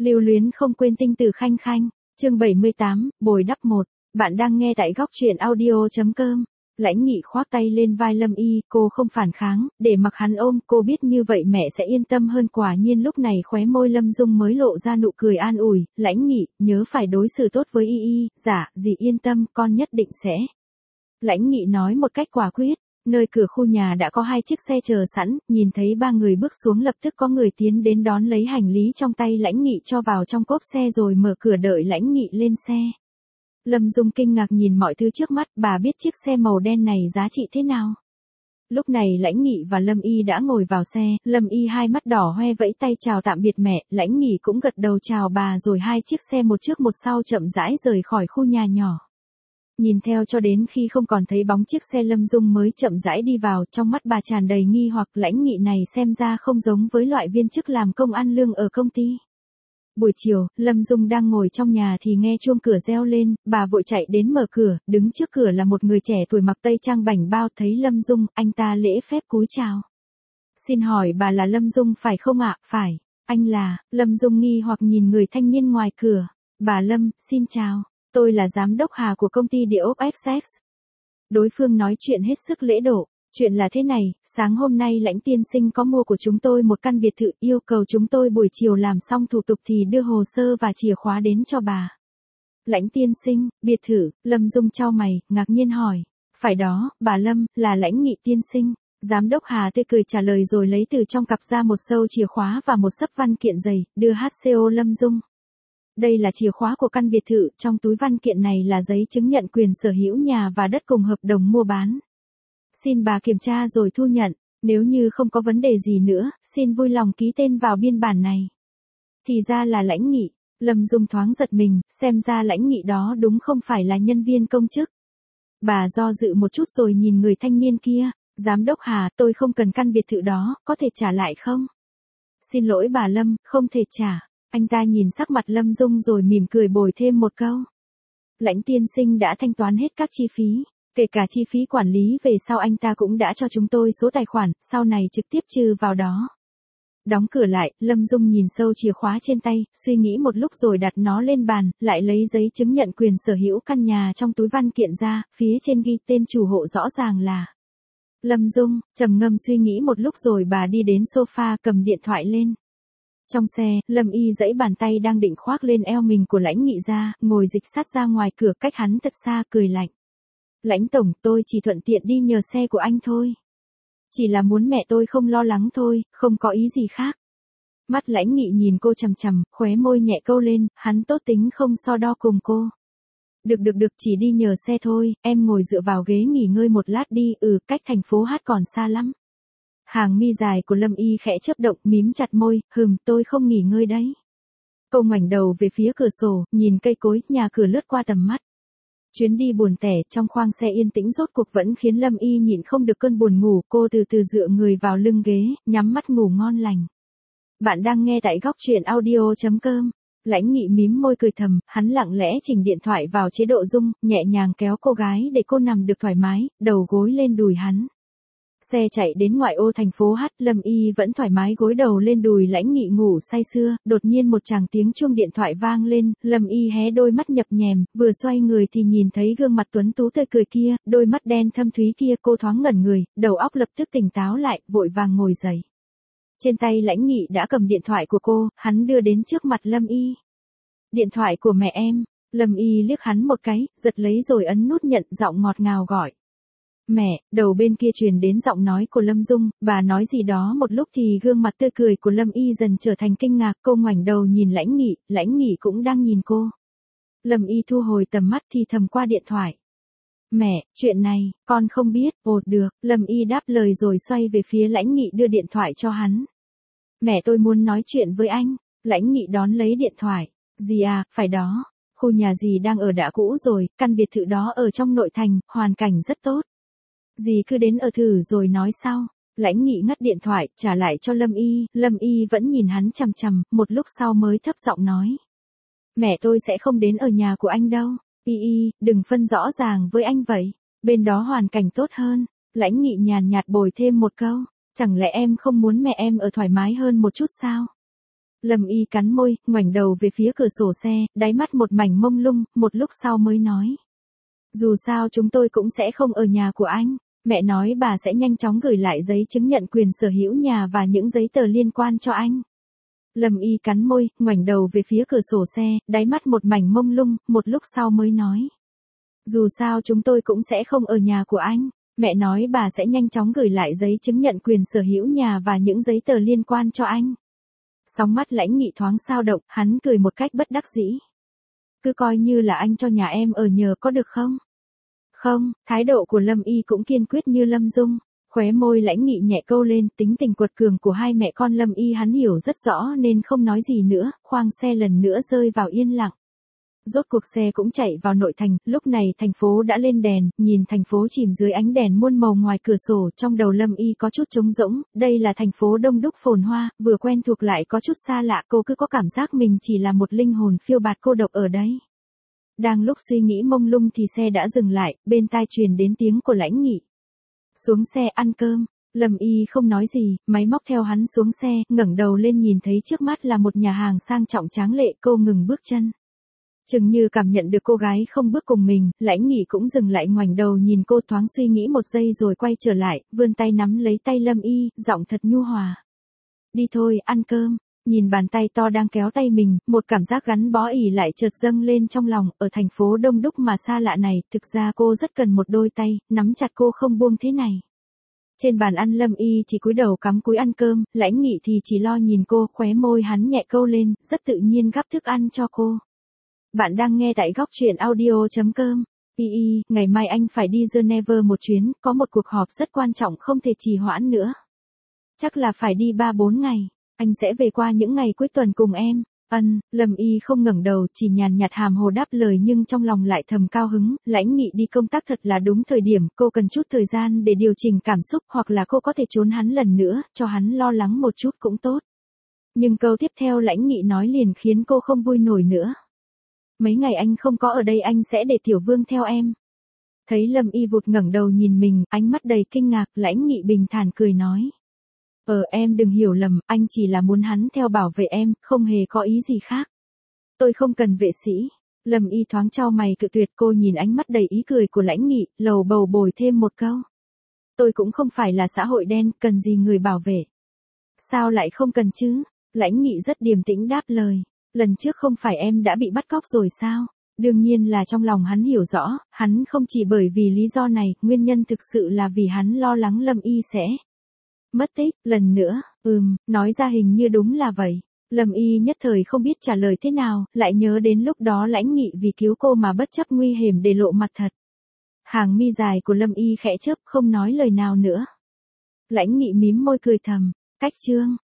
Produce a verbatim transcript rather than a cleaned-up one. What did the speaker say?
Lưu luyến không quên tinh tử khanh khanh, chương bảy mươi tám, bồi đắp một. Bạn đang nghe tại góc truyện audio.com. Lãnh Nghị khoác tay lên vai Lâm Y, cô không phản kháng, để mặc hắn ôm, cô biết như vậy mẹ sẽ yên tâm hơn. Quả nhiên lúc này khóe môi Lâm Dung mới lộ ra nụ cười an ủi, Lãnh Nghị, nhớ phải đối xử tốt với Y Y, dạ, dì yên tâm, con nhất định sẽ. Lãnh Nghị nói một cách quả quyết. Nơi cửa khu nhà đã có hai chiếc xe chờ sẵn, nhìn thấy ba người bước xuống lập tức có người tiến đến đón lấy hành lý trong tay Lãnh Nghị cho vào trong cốp xe rồi mở cửa đợi Lãnh Nghị lên xe. Lâm Dung kinh ngạc nhìn mọi thứ trước mắt, bà biết chiếc xe màu đen này giá trị thế nào. Lúc này Lãnh Nghị và Lâm Y đã ngồi vào xe, Lâm Y hai mắt đỏ hoe vẫy tay chào tạm biệt mẹ, Lãnh Nghị cũng gật đầu chào bà rồi hai chiếc xe một trước một sau chậm rãi rời khỏi khu nhà nhỏ. Nhìn theo cho đến khi không còn thấy bóng chiếc xe Lâm Dung mới chậm rãi đi vào, trong mắt bà tràn đầy nghi hoặc. Lãnh Nghị này xem ra không giống với loại viên chức làm công ăn lương ở công ty. Buổi chiều, Lâm Dung đang ngồi trong nhà thì nghe chuông cửa reo lên, bà vội chạy đến mở cửa, đứng trước cửa là một người trẻ tuổi mặc tây trang bảnh bao, thấy Lâm Dung, anh ta lễ phép cúi chào. Xin hỏi bà là Lâm Dung phải không ạ? Phải, anh là. Lâm Dung nghi hoặc nhìn người thanh niên ngoài cửa. Bà Lâm, xin chào. Tôi là giám đốc Hà của công ty địa ốc Essex. Đối phương nói chuyện hết sức lễ độ. Chuyện là thế này, sáng hôm nay Lãnh tiên sinh có mua của chúng tôi một căn biệt thự, yêu cầu chúng tôi buổi chiều làm xong thủ tục thì đưa hồ sơ và chìa khóa đến cho bà. Lãnh tiên sinh, biệt thự, Lâm Dung chau mày, ngạc nhiên hỏi. Phải đó, bà Lâm, là Lãnh Nghị tiên sinh. Giám đốc Hà tươi cười trả lời rồi lấy từ trong cặp ra một sâu chìa khóa và một xấp văn kiện dày, đưa hát xê ô Lâm Dung. Đây là chìa khóa của căn biệt thự, trong túi văn kiện này là giấy chứng nhận quyền sở hữu nhà và đất cùng hợp đồng mua bán. Xin bà kiểm tra rồi thu nhận, nếu như không có vấn đề gì nữa, xin vui lòng ký tên vào biên bản này. Thì ra là Lãnh Nghị, Lâm Dung thoáng giật mình, xem ra Lãnh Nghị đó đúng không phải là nhân viên công chức. Bà do dự một chút rồi nhìn người thanh niên kia, giám đốc Hà, tôi không cần căn biệt thự đó, có thể trả lại không? Xin lỗi bà Lâm, không thể trả. Anh ta nhìn sắc mặt Lâm Dung rồi mỉm cười bồi thêm một câu. Lãnh tiên sinh đã thanh toán hết các chi phí, kể cả chi phí quản lý về sau anh ta cũng đã cho chúng tôi số tài khoản, sau này trực tiếp trừ vào đó. Đóng cửa lại, Lâm Dung nhìn sâu chìa khóa trên tay, suy nghĩ một lúc rồi đặt nó lên bàn, lại lấy giấy chứng nhận quyền sở hữu căn nhà trong túi văn kiện ra, phía trên ghi tên chủ hộ rõ ràng là Lâm Dung. Trầm ngâm suy nghĩ một lúc rồi bà đi đến sofa cầm điện thoại lên. Trong xe, Lâm Y giãy bàn tay đang định khoác lên eo mình của Lãnh Nghị ra, ngồi dịch sát ra ngoài cửa cách hắn thật xa, cười lạnh. Lãnh tổng, tôi chỉ thuận tiện đi nhờ xe của anh thôi. Chỉ là muốn mẹ tôi không lo lắng thôi, không có ý gì khác. Mắt Lãnh Nghị nhìn cô chằm chằm, khóe môi nhẹ câu lên, hắn tốt tính không so đo cùng cô. Được được được, chỉ đi nhờ xe thôi, em ngồi dựa vào ghế nghỉ ngơi một lát đi, ừ, cách thành phố Hát còn xa lắm. Hàng mi dài của Lâm Y khẽ chớp động, mím chặt môi, hừm, tôi không nghỉ ngơi đấy. Cô ngoảnh đầu về phía cửa sổ, nhìn cây cối, nhà cửa lướt qua tầm mắt. Chuyến đi buồn tẻ trong khoang xe yên tĩnh rốt cuộc vẫn khiến Lâm Y nhịn không được cơn buồn ngủ, cô từ từ dựa người vào lưng ghế, nhắm mắt ngủ ngon lành. Bạn đang nghe tại góc truyện audio.com. Lãnh Nghị mím môi cười thầm, hắn lặng lẽ chỉnh điện thoại vào chế độ rung, nhẹ nhàng kéo cô gái để cô nằm được thoải mái, đầu gối lên đùi hắn. Xe chạy đến ngoại ô thành phố Hát, Lâm Y vẫn thoải mái gối đầu lên đùi Lãnh Nghị ngủ say sưa, đột nhiên một tràng tiếng chuông điện thoại vang lên, Lâm Y hé đôi mắt nhập nhèm, vừa xoay người thì nhìn thấy gương mặt tuấn tú tươi cười kia, đôi mắt đen thâm thúy kia, cô thoáng ngẩn người, đầu óc lập tức tỉnh táo lại, vội vàng ngồi dậy. Trên tay Lãnh Nghị đã cầm điện thoại của cô, hắn đưa đến trước mặt Lâm Y. Điện thoại của mẹ em. Lâm Y liếc hắn một cái, giật lấy rồi ấn nút nhận, giọng ngọt ngào gọi. Mẹ, đầu bên kia truyền đến giọng nói của Lâm Dung, bà nói gì đó một lúc thì gương mặt tươi cười của Lâm Y dần trở thành kinh ngạc, cô ngoảnh đầu nhìn Lãnh Nghị, Lãnh Nghị cũng đang nhìn cô. Lâm Y thu hồi tầm mắt thì thầm qua điện thoại. Mẹ, chuyện này, con không biết, ồ được, Lâm Y đáp lời rồi xoay về phía Lãnh Nghị đưa điện thoại cho hắn. Mẹ tôi muốn nói chuyện với anh, Lãnh Nghị đón lấy điện thoại. Dì à, phải đó, khu nhà dì đang ở đã cũ rồi, căn biệt thự đó ở trong nội thành, hoàn cảnh rất tốt. Dì cứ đến ở thử rồi nói sau. Lãnh Nghị ngắt điện thoại, trả lại cho Lâm Y, Lâm Y vẫn nhìn hắn chằm chằm, một lúc sau mới thấp giọng nói. Mẹ tôi sẽ không đến ở nhà của anh đâu, Y Y, đừng phân rõ ràng với anh vậy, bên đó hoàn cảnh tốt hơn. Lãnh Nghị nhàn nhạt bồi thêm một câu, chẳng lẽ em không muốn mẹ em ở thoải mái hơn một chút sao? Lâm Y cắn môi, ngoảnh đầu về phía cửa sổ xe, đáy mắt một mảnh mông lung, một lúc sau mới nói. Dù sao chúng tôi cũng sẽ không ở nhà của anh. Mẹ nói bà sẽ nhanh chóng gửi lại giấy chứng nhận quyền sở hữu nhà và những giấy tờ liên quan cho anh. Lâm Y cắn môi, ngoảnh đầu về phía cửa sổ xe, đáy mắt một mảnh mông lung, một lúc sau mới nói. Dù sao chúng tôi cũng sẽ không ở nhà của anh. Mẹ nói bà sẽ nhanh chóng gửi lại giấy chứng nhận quyền sở hữu nhà và những giấy tờ liên quan cho anh. Sóng mắt Lãnh Nghị thoáng xao động, hắn cười một cách bất đắc dĩ. Cứ coi như là anh cho nhà em ở nhờ có được không? Không, thái độ của Lâm Y cũng kiên quyết như Lâm Dung. Khóe môi Lãnh Nghị nhẹ câu lên, tính tình quật cường của hai mẹ con Lâm Y hắn hiểu rất rõ nên không nói gì nữa, khoang xe lần nữa rơi vào yên lặng. Rốt cuộc xe cũng chạy vào nội thành, lúc này thành phố đã lên đèn, nhìn thành phố chìm dưới ánh đèn muôn màu ngoài cửa sổ, trong đầu Lâm Y có chút trống rỗng, đây là thành phố đông đúc phồn hoa, vừa quen thuộc lại có chút xa lạ, cô cứ có cảm giác mình chỉ là một linh hồn phiêu bạt cô độc ở đấy. Đang lúc suy nghĩ mông lung thì xe đã dừng lại, bên tai truyền đến tiếng của Lãnh Nghị. Xuống xe ăn cơm, Lâm Y không nói gì, máy móc theo hắn xuống xe, ngẩng đầu lên nhìn thấy trước mắt là một nhà hàng sang trọng tráng lệ, cô ngừng bước chân. Chừng như cảm nhận được cô gái không bước cùng mình, Lãnh Nghị cũng dừng lại ngoảnh đầu nhìn cô thoáng suy nghĩ một giây rồi quay trở lại, vươn tay nắm lấy tay Lâm Y, giọng thật nhu hòa. Đi thôi, ăn cơm. Nhìn bàn tay to đang kéo tay mình, một cảm giác gắn bó ỉ lại chợt dâng lên trong lòng, ở thành phố đông đúc mà xa lạ này, thực ra cô rất cần một đôi tay, nắm chặt cô không buông thế này. Trên bàn ăn Lâm Y chỉ cúi đầu cắm cúi ăn cơm, Lãnh Nghị thì chỉ lo nhìn cô, khóe môi hắn nhẹ câu lên, rất tự nhiên gắp thức ăn cho cô. Bạn đang nghe tại góc truyện audio chấm com. Y y, ngày mai anh phải đi Geneva một chuyến, có một cuộc họp rất quan trọng không thể trì hoãn nữa. Chắc là phải đi ba bốn ngày. Anh sẽ về qua những ngày cuối tuần cùng em. Ân, Lâm Y không ngẩng đầu, chỉ nhàn nhạt hàm hồ đáp lời nhưng trong lòng lại thầm cao hứng, Lãnh Nghị đi công tác thật là đúng thời điểm, cô cần chút thời gian để điều chỉnh cảm xúc hoặc là cô có thể trốn hắn lần nữa, cho hắn lo lắng một chút cũng tốt. Nhưng câu tiếp theo Lãnh Nghị nói liền khiến cô không vui nổi nữa. Mấy ngày anh không có ở đây anh sẽ để Tiểu Vương theo em. Thấy Lâm Y vụt ngẩng đầu nhìn mình, ánh mắt đầy kinh ngạc, Lãnh Nghị bình thản cười nói. Ờ em đừng hiểu lầm, anh chỉ là muốn hắn theo bảo vệ em, không hề có ý gì khác. Tôi không cần vệ sĩ. Lâm Y thoáng chau mày cự tuyệt, cô nhìn ánh mắt đầy ý cười của Lãnh Nghị, lầu bầu bồi thêm một câu. Tôi cũng không phải là xã hội đen, cần gì người bảo vệ. Sao lại không cần chứ? Lãnh Nghị rất điềm tĩnh đáp lời. Lần trước không phải em đã bị bắt cóc rồi sao? Đương nhiên là trong lòng hắn hiểu rõ, hắn không chỉ bởi vì lý do này, nguyên nhân thực sự là vì hắn lo lắng Lâm Y sẽ mất tích, lần nữa, ừm, nói ra hình như đúng là vậy. Lâm Y nhất thời không biết trả lời thế nào, lại nhớ đến lúc đó Lãnh Nghị vì cứu cô mà bất chấp nguy hiểm để lộ mặt thật. Hàng mi dài của Lâm Y khẽ chớp, không nói lời nào nữa. Lãnh Nghị mím môi cười thầm, cách chương.